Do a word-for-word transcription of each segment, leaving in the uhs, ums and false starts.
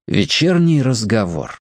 Вечерний разговор.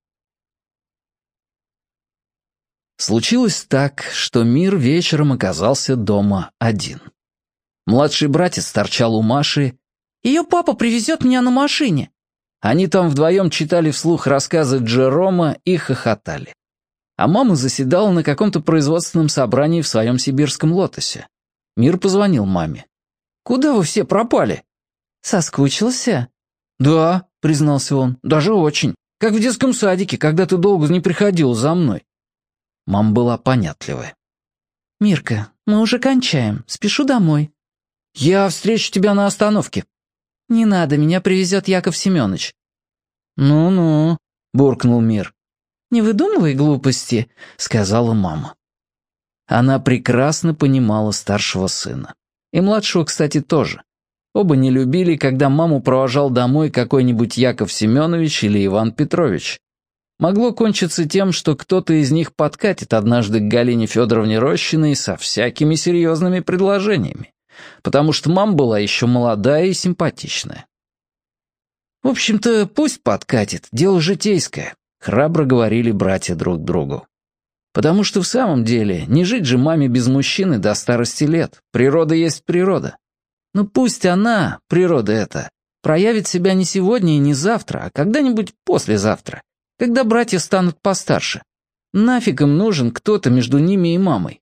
Случилось так, что Мир вечером оказался дома один. Младший братец торчал у Маши. «Ее папа привезет меня на машине». Они там вдвоем читали вслух рассказы Джерома и хохотали. А мама заседала на каком-то производственном собрании в своем сибирском лотосе. Мир позвонил маме. «Куда вы все пропали?» «Соскучился?» «Да», — признался он, — «даже очень. Как в детском садике, когда ты долго не приходил за мной». Мама была понятливая. «Мирка, мы уже кончаем. Спешу домой». «Я встречу тебя на остановке». «Не надо, меня привезет Яков Семенович». «Ну-ну», — буркнул Мир. «Не выдумывай глупости», — сказала мама. Она прекрасно понимала старшего сына. И младшего, кстати, тоже. Оба не любили, когда маму провожал домой какой-нибудь Яков Семенович или Иван Петрович. Могло кончиться тем, что кто-то из них подкатит однажды к Галине Федоровне Рощиной со всякими серьезными предложениями, потому что мама была еще молодая и симпатичная. «В общем-то, пусть подкатит, дело житейское», — храбро говорили братья друг другу. Потому что в самом деле не жить же маме без мужчины до старости лет, природа есть природа. Но пусть она, природа эта, проявит себя не сегодня и не завтра, а когда-нибудь послезавтра, когда братья станут постарше. Нафиг им нужен кто-то между ними и мамой.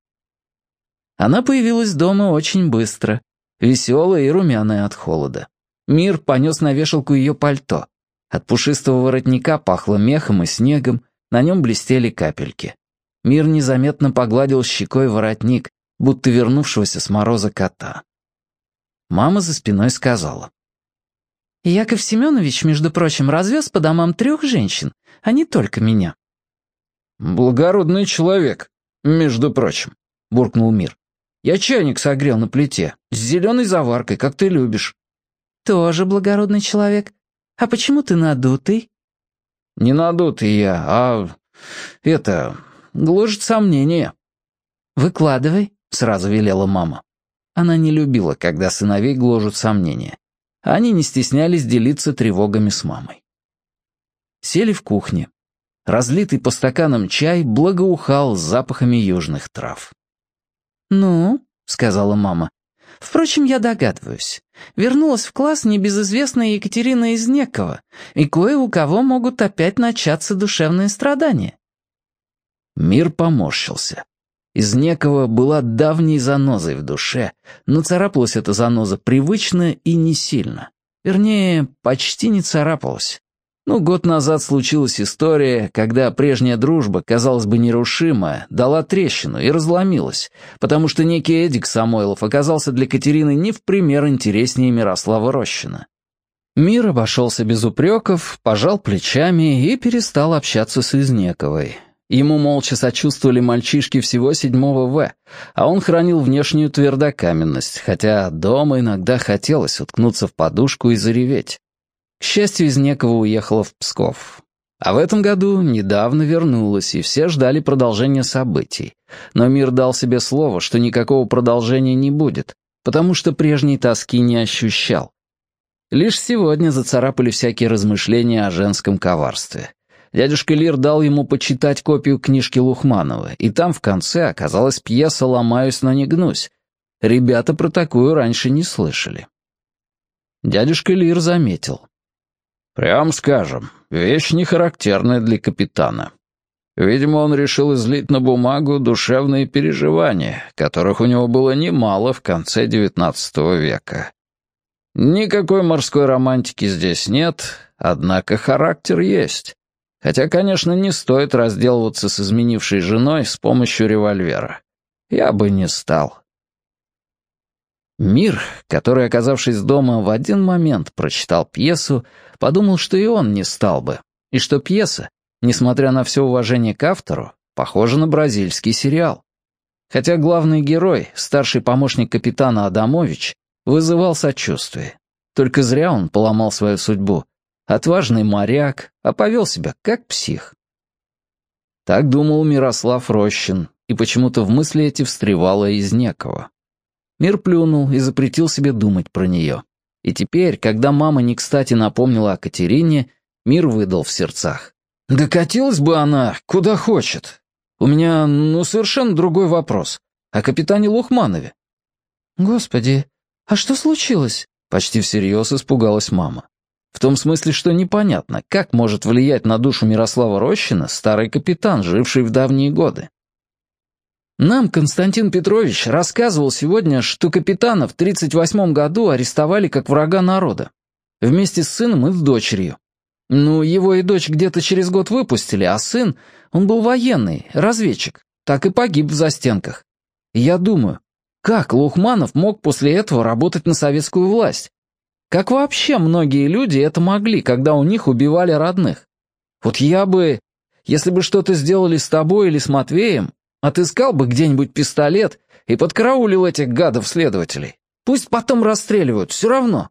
Она появилась дома очень быстро, веселая и румяная от холода. Мир понес на вешалку ее пальто. От пушистого воротника пахло мехом и снегом, на нем блестели капельки. Мир незаметно погладил щекой воротник, будто вернувшегося с мороза кота. Мама за спиной сказала. «Яков Семенович, между прочим, развез по домам трех женщин, а не только меня». «Благородный человек, между прочим», — буркнул Мир. «Я чайник согрел на плите, с зеленой заваркой, как ты любишь». «Тоже благородный человек. А почему ты надутый?» «Не надутый я, а... это... гложет сомнение». «Выкладывай», — сразу велела мама. Она не любила, когда сыновей гложут сомнения. Они не стеснялись делиться тревогами с мамой. Сели в кухне. Разлитый по стаканам чай благоухал с запахами южных трав. «Ну», — сказала мама, — «впрочем, я догадываюсь. Вернулась в класс небезызвестная Екатерина из Некова, и кое у кого могут опять начаться душевные страдания». Мир поморщился. Из Некова была давней занозой в душе, но царапалась эта заноза привычно и не сильно. Вернее, почти не царапалась. Ну, год назад случилась история, когда прежняя дружба, казалось бы, нерушимая, дала трещину и разломилась, потому что некий Эдик Самойлов оказался для Катерины не в пример интереснее Мирослава Рощина. Мир обошелся без упреков, пожал плечами и перестал общаться с Изнековой. Ему молча сочувствовали мальчишки всего седьмого В, а он хранил внешнюю твердокаменность, хотя дома иногда хотелось уткнуться в подушку и зареветь. К счастью, Изнекова уехала в Псков. А в этом году недавно вернулась, и все ждали продолжения событий. Но Мир дал себе слово, что никакого продолжения не будет, потому что прежней тоски не ощущал. Лишь сегодня зацарапали всякие размышления о женском коварстве. Дядюшка Лир дал ему почитать копию книжки Лухманова, и там в конце оказалась пьеса «Ломаюсь, но не гнусь». Ребята про такую раньше не слышали. Дядюшка Лир заметил. «Прям скажем, вещь не характерная для капитана. Видимо, он решил излить на бумагу душевные переживания, которых у него было немало в конце девятнадцатого века. Никакой морской романтики здесь нет, однако характер есть. Хотя, конечно, не стоит разделываться с изменившей женой с помощью револьвера. Я бы не стал». Мир, который, оказавшись дома, в один момент прочитал пьесу, подумал, что и он не стал бы, и что пьеса, несмотря на все уважение к автору, похожа на бразильский сериал. Хотя главный герой, старший помощник капитана Адамович, вызывал сочувствие. Только зря он поломал свою судьбу. Отважный моряк, а повел себя как псих. Так думал Мирослав Рощин, и почему-то в мысли эти встревало Изнекова. Мир плюнул и запретил себе думать про нее. И теперь, когда мама не кстати напомнила о Катерине, Мир выдал в сердцах. «Докатилась бы она куда хочет. У меня, ну, совершенно другой вопрос. О капитане Лухманове». «Господи, а что случилось?» Почти всерьез испугалась мама. В том смысле, что непонятно, как может влиять на душу Мирослава Рощина старый капитан, живший в давние годы. Нам Константин Петрович рассказывал сегодня, что капитана в тридцать восьмом году арестовали как врага народа. Вместе с сыном и с дочерью. Ну, его и дочь где-то через год выпустили, а сын, он был военный, разведчик, так и погиб в застенках. И я думаю, как Лухманов мог после этого работать на советскую власть? Как вообще многие люди это могли, когда у них убивали родных? Вот я бы, если бы что-то сделали с тобой или с Матвеем, отыскал бы где-нибудь пистолет и подкараулил этих гадов-следователей. Пусть потом расстреливают, все равно.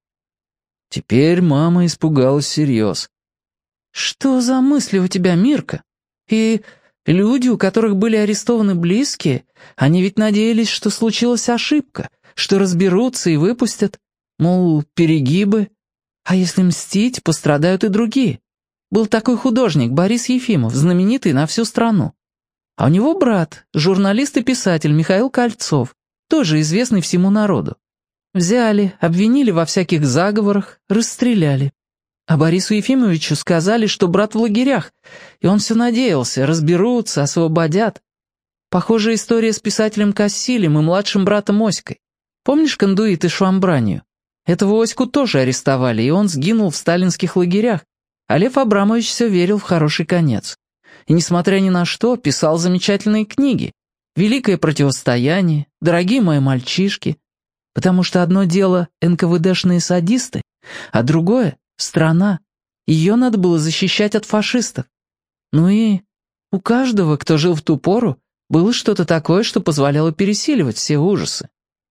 Теперь мама испугалась всерьез. «Что за мысли у тебя, Мирка? И люди, у которых были арестованы близкие, они ведь надеялись, что случилась ошибка, что разберутся и выпустят. Мол, перегибы. А если мстить, пострадают и другие. Был такой художник Борис Ефимов, знаменитый на всю страну. А у него брат, журналист и писатель Михаил Кольцов, тоже известный всему народу. Взяли, обвинили во всяких заговорах, расстреляли. А Борису Ефимовичу сказали, что брат в лагерях, и он все надеялся, разберутся, освободят. Похожая история с писателем Кассилем и младшим братом Оськой. Помнишь Кондуит и Швамбранию? Этого Оську тоже арестовали, и он сгинул в сталинских лагерях, а Лев Абрамович все верил в хороший конец. И, несмотря ни на что, писал замечательные книги. «Великое противостояние», «Дорогие мои мальчишки». Потому что одно дело эн ка вэ дэшные садисты, а другое — страна. Ее надо было защищать от фашистов. Ну и у каждого, кто жил в ту пору, было что-то такое, что позволяло пересиливать все ужасы.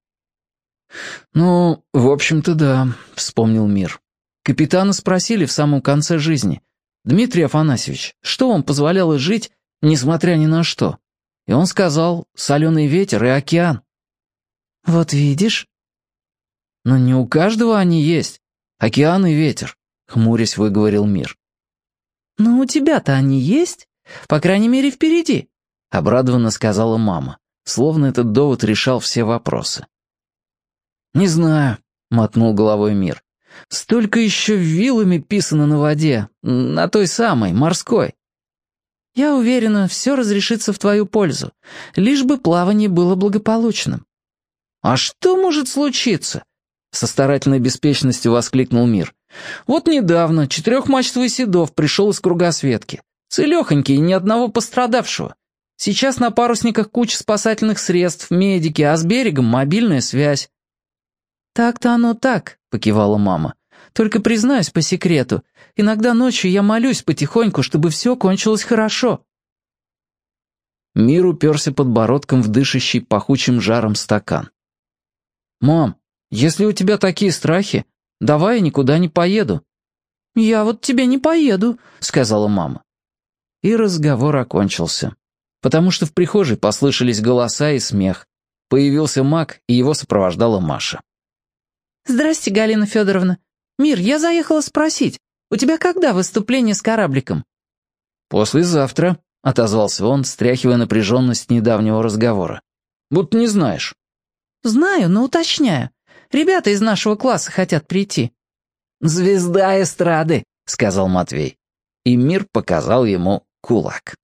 «Ну, в общем-то, да», — вспомнил Мир. Капитана спросили в самом конце жизни: «Дмитрий Афанасьевич, что вам позволяло жить, несмотря ни на что?» И он сказал: «Соленый ветер и океан». «Вот видишь?» «Но не у каждого они есть. Океан и ветер», — хмурясь выговорил Мир. «Ну, у тебя-то они есть? По крайней мере, впереди», — обрадованно сказала мама, словно этот довод решал все вопросы. «Не знаю», — мотнул головой Мир. «Столько еще вилами писано на воде, на той самой, морской». «Я уверена, все разрешится в твою пользу, лишь бы плавание было благополучным». «А что может случиться?» — со старательной беспечностью воскликнул Мир. «Вот недавно четырехмачтовый Седов пришел из кругосветки. Целехонький и ни одного пострадавшего. Сейчас на парусниках куча спасательных средств, медики, а с берегом мобильная связь». «Так-то оно так», — покивала мама. «Только признаюсь по секрету, иногда ночью я молюсь потихоньку, чтобы все кончилось хорошо». Мир уперся подбородком в дышащий пахучим жаром стакан. «Мам, если у тебя такие страхи, давай я никуда не поеду». «Я вот тебе не поеду», — сказала мама. И разговор окончился, потому что в прихожей послышались голоса и смех. Появился Мак, и его сопровождала Маша. «Здрасте, Галина Федоровна. Мир, я заехала спросить, у тебя когда выступление с корабликом?» «Послезавтра», — отозвался он, стряхивая напряженность недавнего разговора. «Будто не знаешь». «Знаю, но уточняю. Ребята из нашего класса хотят прийти». «Звезда эстрады», — сказал Матвей. И Мир показал ему кулак.